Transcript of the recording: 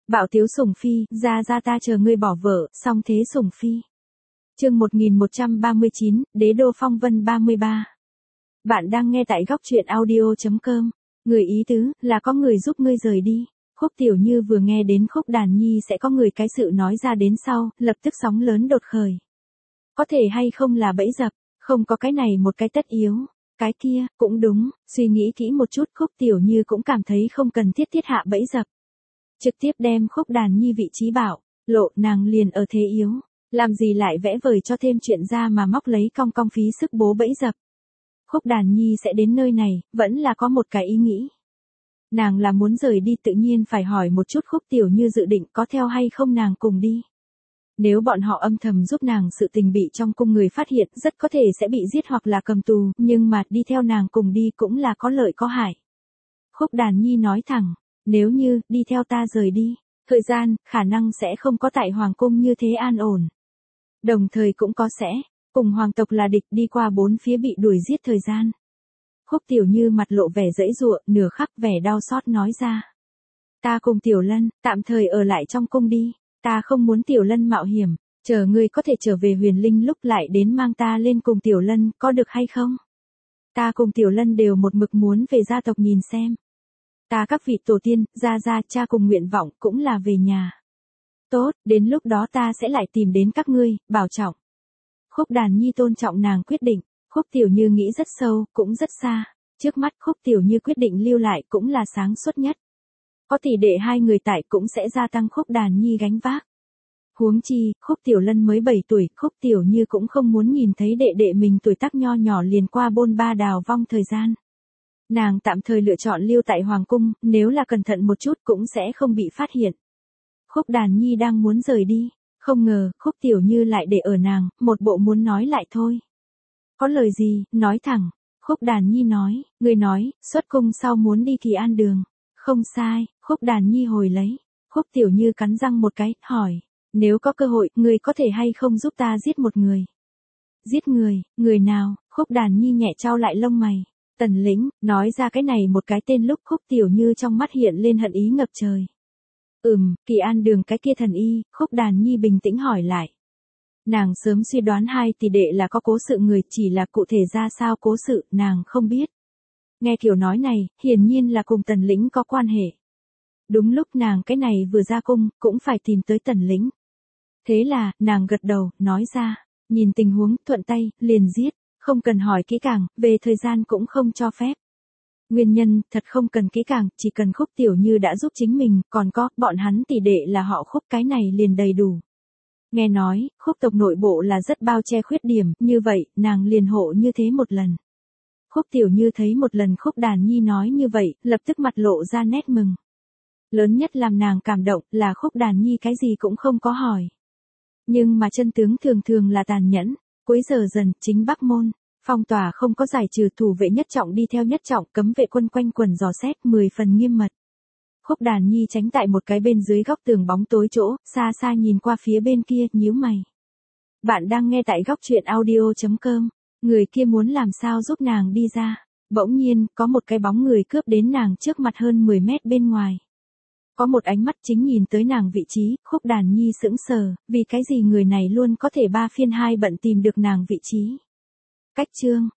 Bạo tiếu sủng phi, ra ta chờ ngươi bỏ vợ, xong thế sủng phi. Chương 1139, Đế đô phong vân 33. Bạn đang nghe tại góc truyện audio.com. Người ý tứ, là có người giúp ngươi rời đi. Khúc Tiểu Như vừa nghe đến Khúc Đàn Nhi sẽ có người cái sự nói ra đến sau, lập tức sóng lớn đột khởi. Có thể hay không là bẫy dập, không có cái này một cái tất yếu. Cái kia, cũng đúng, suy nghĩ kỹ một chút Khúc Tiểu Như cũng cảm thấy không cần thiết hạ bẫy dập. Trực tiếp đem Khúc Đàn Nhi vị trí bảo, lộ nàng liền ở thế yếu. Làm gì lại vẽ vời cho thêm chuyện ra mà móc lấy cong cong phí sức bố bẫy dập. Khúc Đàn Nhi sẽ đến nơi này, vẫn là có một cái ý nghĩ. Nàng là muốn rời đi tự nhiên phải hỏi một chút Khúc Tiểu Như dự định có theo hay không nàng cùng đi. Nếu bọn họ âm thầm giúp nàng sự tình bị trong cung người phát hiện rất có thể sẽ bị giết hoặc là cầm tù, nhưng mà đi theo nàng cùng đi cũng là có lợi có hại. Khúc Đàn Nhi nói thẳng, nếu như đi theo ta rời đi, thời gian, khả năng sẽ không có tại Hoàng cung như thế an ổn. Đồng thời cũng có sẽ, cùng hoàng tộc là địch đi qua bốn phía bị đuổi giết thời gian. Khúc Tiểu Như mặt lộ vẻ giãy giụa, nửa khắc vẻ đau xót nói ra. Ta cùng Tiểu Lân, tạm thời ở lại trong cung đi, ta không muốn Tiểu Lân mạo hiểm, chờ ngươi có thể trở về Huyền Linh lúc lại đến mang ta lên cùng Tiểu Lân, có được hay không? Ta cùng Tiểu Lân đều một mực muốn về gia tộc nhìn xem. Ta các vị tổ tiên, gia cha cùng nguyện vọng cũng là về nhà. Tốt, đến lúc đó ta sẽ lại tìm đến các ngươi, bảo trọng. Khúc Đàn Nhi tôn trọng nàng quyết định, Khúc Tiểu Như nghĩ rất sâu, cũng rất xa. Trước mắt Khúc Tiểu Như quyết định lưu lại cũng là sáng suốt nhất. Có tỷ đệ hai người tại cũng sẽ gia tăng Khúc Đàn Nhi gánh vác. Huống chi, Khúc Tiểu Lân mới 7 tuổi, Khúc Tiểu Như cũng không muốn nhìn thấy đệ mình tuổi tác nho nhỏ liền qua bôn ba đào vong thời gian. Nàng tạm thời lựa chọn lưu tại Hoàng cung, nếu là cẩn thận một chút cũng sẽ không bị phát hiện. Khúc Đàn Nhi đang muốn rời đi, không ngờ, Khúc Tiểu Như lại để ở nàng, một bộ muốn nói lại thôi. Có lời gì, nói thẳng. Khúc Đàn Nhi nói, người nói, xuất cung sau muốn đi Kỳ An đường. Không sai, Khúc Đàn Nhi hồi lấy. Khúc Tiểu Như cắn răng một cái, hỏi, nếu có cơ hội, người có thể hay không giúp ta giết một người? Giết người nào? Khúc Đàn Nhi nhẹ chau lại lông mày. Tần Lĩnh, nói ra cái này một cái tên lúc Khúc Tiểu Như trong mắt hiện lên hận ý ngập trời. Kỳ An đường cái kia thần y, Khúc Đàn Nhi bình tĩnh hỏi lại. Nàng sớm suy đoán hai tỷ đệ là có cố sự người, chỉ là cụ thể ra sao cố sự, nàng không biết. Nghe kiểu nói này, hiển nhiên là cùng Tần Lĩnh có quan hệ. Đúng lúc nàng cái này vừa ra cung, cũng phải tìm tới Tần Lĩnh. Thế là, nàng gật đầu, nói ra, nhìn tình huống, thuận tay, liền giết, không cần hỏi kỹ càng, về thời gian cũng không cho phép. Nguyên nhân, thật không cần kỹ càng, chỉ cần Khúc Tiểu Như đã giúp chính mình, còn có, bọn hắn tỷ đệ là họ Khúc cái này liền đầy đủ. Nghe nói, Khúc tộc nội bộ là rất bao che khuyết điểm, như vậy, nàng liền hộ như thế một lần. Khúc Tiểu Như thấy một lần Khúc Đàn Nhi nói như vậy, lập tức mặt lộ ra nét mừng. Lớn nhất làm nàng cảm động là Khúc Đàn Nhi cái gì cũng không có hỏi. Nhưng mà chân tướng thường thường là tàn nhẫn, cuối giờ dần, chính Bắc Môn. Phong tỏa không có giải trừ, thủ vệ nhất trọng đi theo nhất trọng, cấm vệ quân quanh quần dò xét 10 phần nghiêm mật. Khúc Đàn Nhi tránh tại một cái bên dưới góc tường bóng tối chỗ, xa xa nhìn qua phía bên kia, nhíu mày. Bạn đang nghe tại góc truyện audio.com. Người kia muốn làm sao giúp nàng đi ra. Bỗng nhiên, có một cái bóng người cướp đến nàng trước mặt hơn 10 mét bên ngoài. Có một ánh mắt chính nhìn tới nàng vị trí, Khúc Đàn Nhi sững sờ, vì cái gì người này luôn có thể 3 phiên 2 bận tìm được nàng vị trí. Cách chương,